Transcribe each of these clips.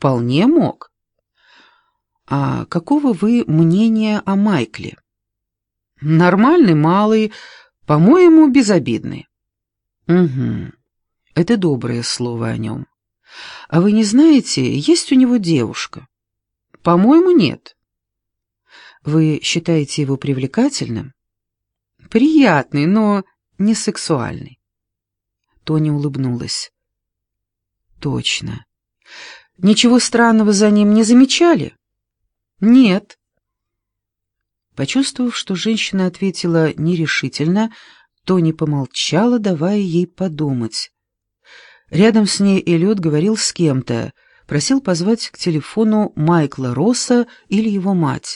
Вполне мог. А какого вы мнения о Майкле? Нормальный, малый, по-моему, безобидный. Угу. Это доброе слово о нем. А вы не знаете, есть у него девушка? По-моему, нет. Вы считаете его привлекательным? Приятный, но не сексуальный. Тони улыбнулась. Точно. Ничего странного за ним не замечали? Нет. Почувствовав, что женщина ответила нерешительно, Тони помолчала, давая ей подумать. Рядом с ней Эллиот говорил с кем-то, просил позвать к телефону Майкла Росса или его мать.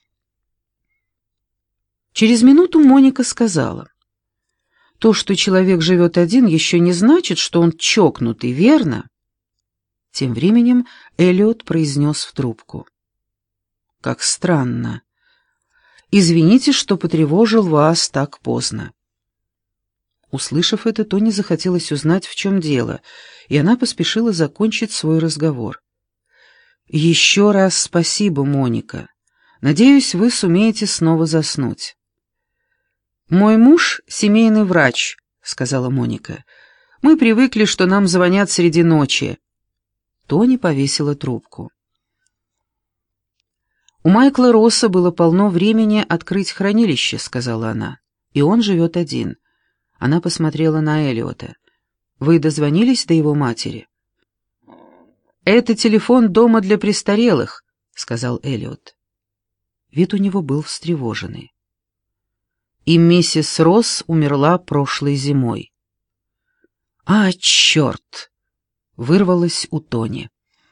Через минуту Моника сказала: «То, что человек живет один, еще не значит, что он чокнутый, верно?» Тем временем Эллиот произнес в трубку: «Как странно. Извините, что потревожил вас так поздно». Услышав это, Тони захотелось узнать, в чем дело, и она поспешила закончить свой разговор. «Еще раз спасибо, Моника. Надеюсь, вы сумеете снова заснуть». «Мой муж — семейный врач», — сказала Моника. «Мы привыкли, что нам звонят среди ночи». Тони повесила трубку. «У Майкла Росса было полно времени открыть хранилище», — сказала она. «И он живет один». Она посмотрела на Эллиота. «Вы дозвонились до его матери?» «Это телефон дома для престарелых», — сказал Эллиот. Вид у него был встревоженный. «И миссис Росс умерла прошлой зимой». «А, черт!» — вырвалось у Тони.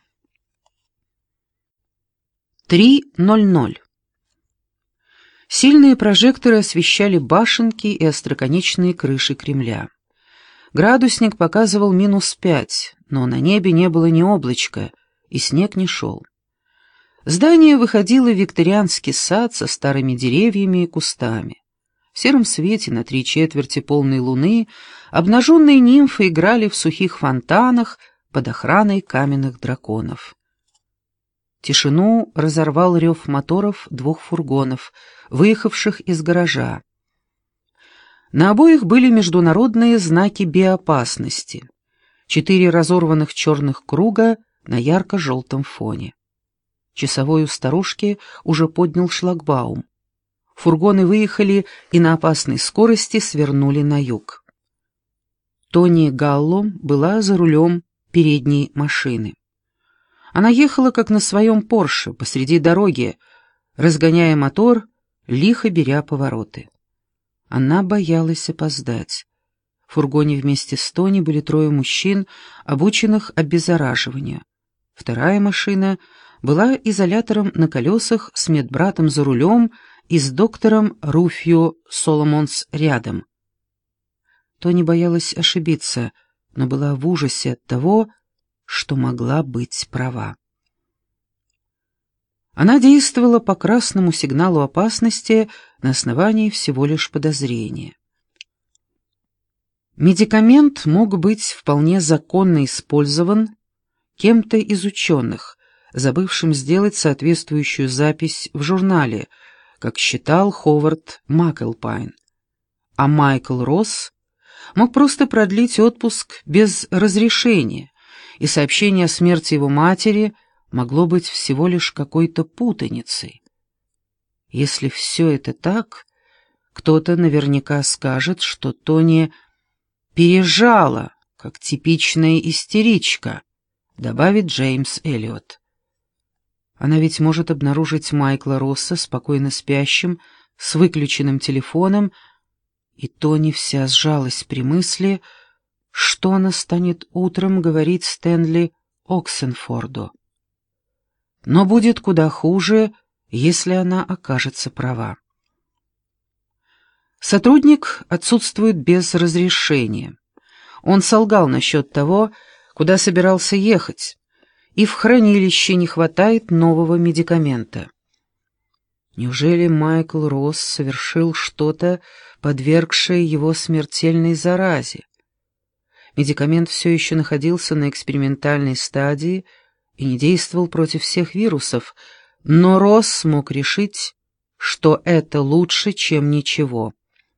3:00. Сильные прожекторы освещали башенки и остроконечные крыши Кремля. Градусник показывал -5, но на небе не было ни облачка, и снег не шел. Здание выходило в викторианский сад со старыми деревьями и кустами. В сером свете на 3/4 полной луны обнаженные нимфы играли в сухих фонтанах под охраной каменных драконов. Тишину разорвал рев моторов 2 фургонов, выехавших из гаража. На обоих были международные знаки безопасности. 4 разорванных черных круга на ярко-желтом фоне. Часовой у старушки уже поднял шлагбаум. Фургоны выехали и на опасной скорости свернули на юг. Тони Галло была за рулем передней машины. Она ехала, как на своем Порше, посреди дороги, разгоняя мотор, лихо беря повороты. Она боялась опоздать. В фургоне вместе с Тони были 3 мужчин, обученных обеззараживанию. Вторая машина была изолятором на колесах с медбратом за рулем и с доктором Руфью Соломонс рядом. Тони боялась ошибиться, но была в ужасе от того, что могла быть права. Она действовала по красному сигналу опасности на основании всего лишь подозрения. Медикамент мог быть вполне законно использован кем-то из ученых, забывшим сделать соответствующую запись в журнале, как считал Ховард Макэлпайн. А Майкл Росс мог просто продлить отпуск без разрешения, и сообщение о смерти его матери могло быть всего лишь какой-то путаницей. Если все это так, кто-то наверняка скажет, что Тони пережала, как типичная истеричка, добавит Джеймс Эллиот. Она ведь может обнаружить Майкла Росса спокойно спящим, с выключенным телефоном, и Тони вся сжалась при мысли, что она станет утром говорить Стэнли Оксенфорду. Но будет куда хуже, если она окажется права. Сотрудник отсутствует без разрешения. Он солгал насчет того, куда собирался ехать, и в хранилище не хватает нового медикамента. Неужели Майкл Росс совершил что-то, подвергшее его смертельной заразе? Медикамент все еще находился на экспериментальной стадии, и не действовал против всех вирусов, но Росс смог решить, что это лучше, чем ничего.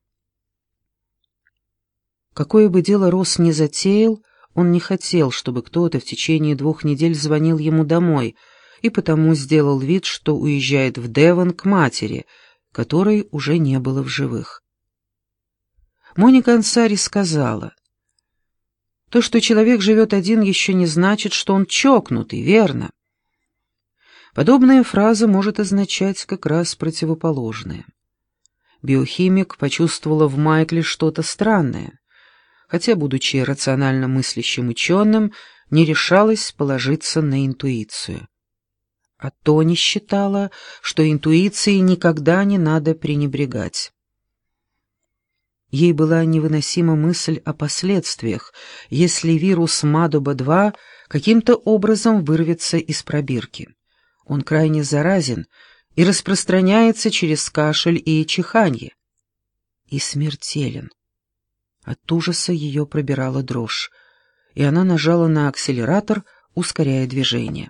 Какое бы дело Росс ни затеял, он не хотел, чтобы кто-то в течение 2 недель звонил ему домой, и потому сделал вид, что уезжает в Девон к матери, которой уже не было в живых. Моника Ансари сказала: «То, что человек живет один, еще не значит, что он чокнутый, верно?» Подобная фраза может означать как раз противоположное. Биохимик почувствовала в Майкле что-то странное, хотя, будучи рационально мыслящим ученым, не решалась положиться на интуицию. А Тони считала, что интуицией никогда не надо пренебрегать. Ей была невыносима мысль о последствиях, если вирус Мадоба-2 каким-то образом вырвется из пробирки. Он крайне заразен и распространяется через кашель и чиханье. И смертелен. От ужаса ее пробирала дрожь, и она нажала на акселератор, ускоряя движение.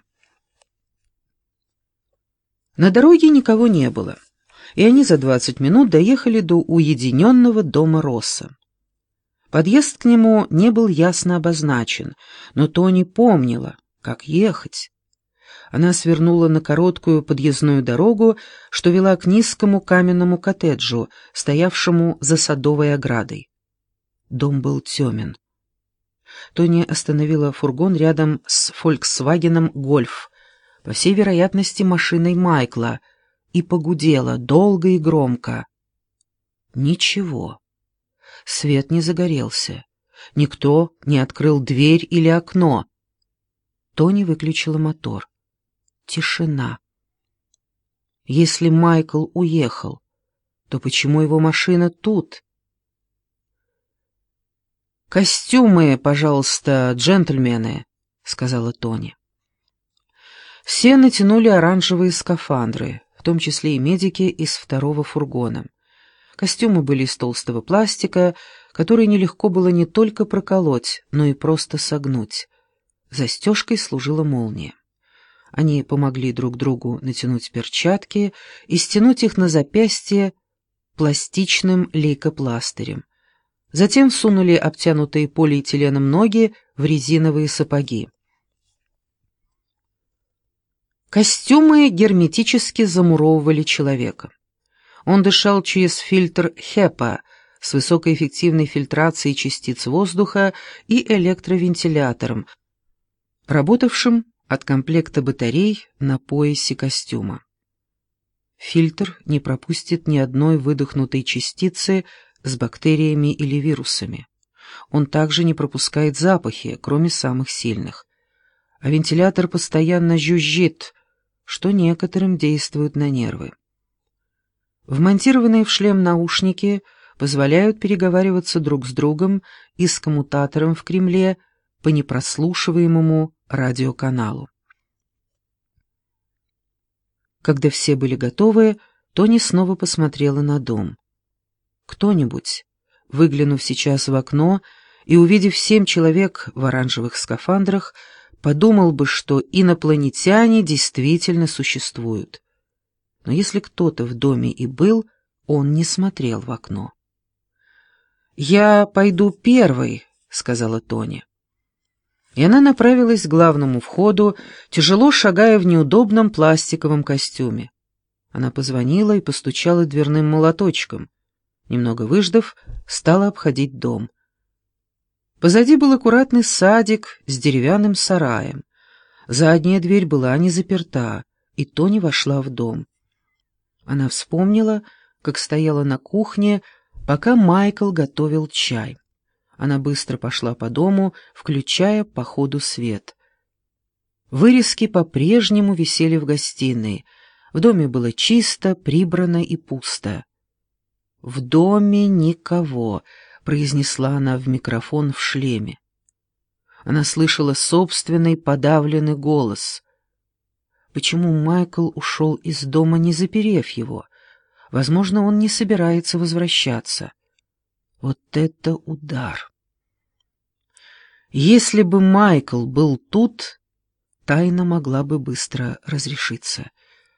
На дороге никого не было, и они за 20 минут доехали до уединенного дома Росса. Подъезд к нему не был ясно обозначен, но Тони помнила, как ехать. Она свернула на короткую подъездную дорогу, что вела к низкому каменному коттеджу, стоявшему за садовой оградой. Дом был темен. Тони остановила фургон рядом с «Фольксвагеном Гольф», по всей вероятности машиной Майкла, и погудела долго и громко. Ничего. Свет не загорелся. Никто не открыл дверь или окно. Тони выключила мотор. Тишина. Если Майкл уехал, то почему его машина тут? «Костюмы, пожалуйста, джентльмены», — сказала Тони. Все натянули оранжевые скафандры, в том числе и медики из второго фургона. Костюмы были из толстого пластика, который нелегко было не только проколоть, но и просто согнуть. Застежкой служила молния. Они помогли друг другу натянуть перчатки и стянуть их на запястье пластичным лейкопластырем. Затем всунули обтянутые полиэтиленом ноги в резиновые сапоги. Костюмы герметически замуровывали человека. Он дышал через фильтр HEPA с высокоэффективной фильтрацией частиц воздуха и электровентилятором, работавшим от комплекта батарей на поясе костюма. Фильтр не пропустит ни одной выдохнутой частицы с бактериями или вирусами. Он также не пропускает запахи, кроме самых сильных. А вентилятор постоянно жужжит, что некоторым действует на нервы. Вмонтированные в шлем наушники позволяют переговариваться друг с другом и с коммутатором в Кремле по непрослушиваемому радиоканалу. Когда все были готовы, Тони снова посмотрела на дом. Кто-нибудь, выглянув сейчас в окно и увидев 7 человек в оранжевых скафандрах, подумал бы, что инопланетяне действительно существуют. Но если кто-то в доме и был, он не смотрел в окно. «Я пойду первой», — сказала Тони. И она направилась к главному входу, тяжело шагая в неудобном пластиковом костюме. Она позвонила и постучала дверным молоточком. Немного выждав, стала обходить дом. Позади был аккуратный садик с деревянным сараем. Задняя дверь была не заперта, и Тони вошла в дом. Она вспомнила, как стояла на кухне, пока Майкл готовил чай. Она быстро пошла по дому, включая по ходу свет. Вырезки по-прежнему висели в гостиной. В доме было чисто, прибрано и пусто. «В доме никого», — произнесла она в микрофон в шлеме. Она слышала собственный подавленный голос. Почему Майкл ушел из дома, не заперев его? Возможно, он не собирается возвращаться. Вот это удар! Если бы Майкл был тут, тайна могла бы быстро разрешиться.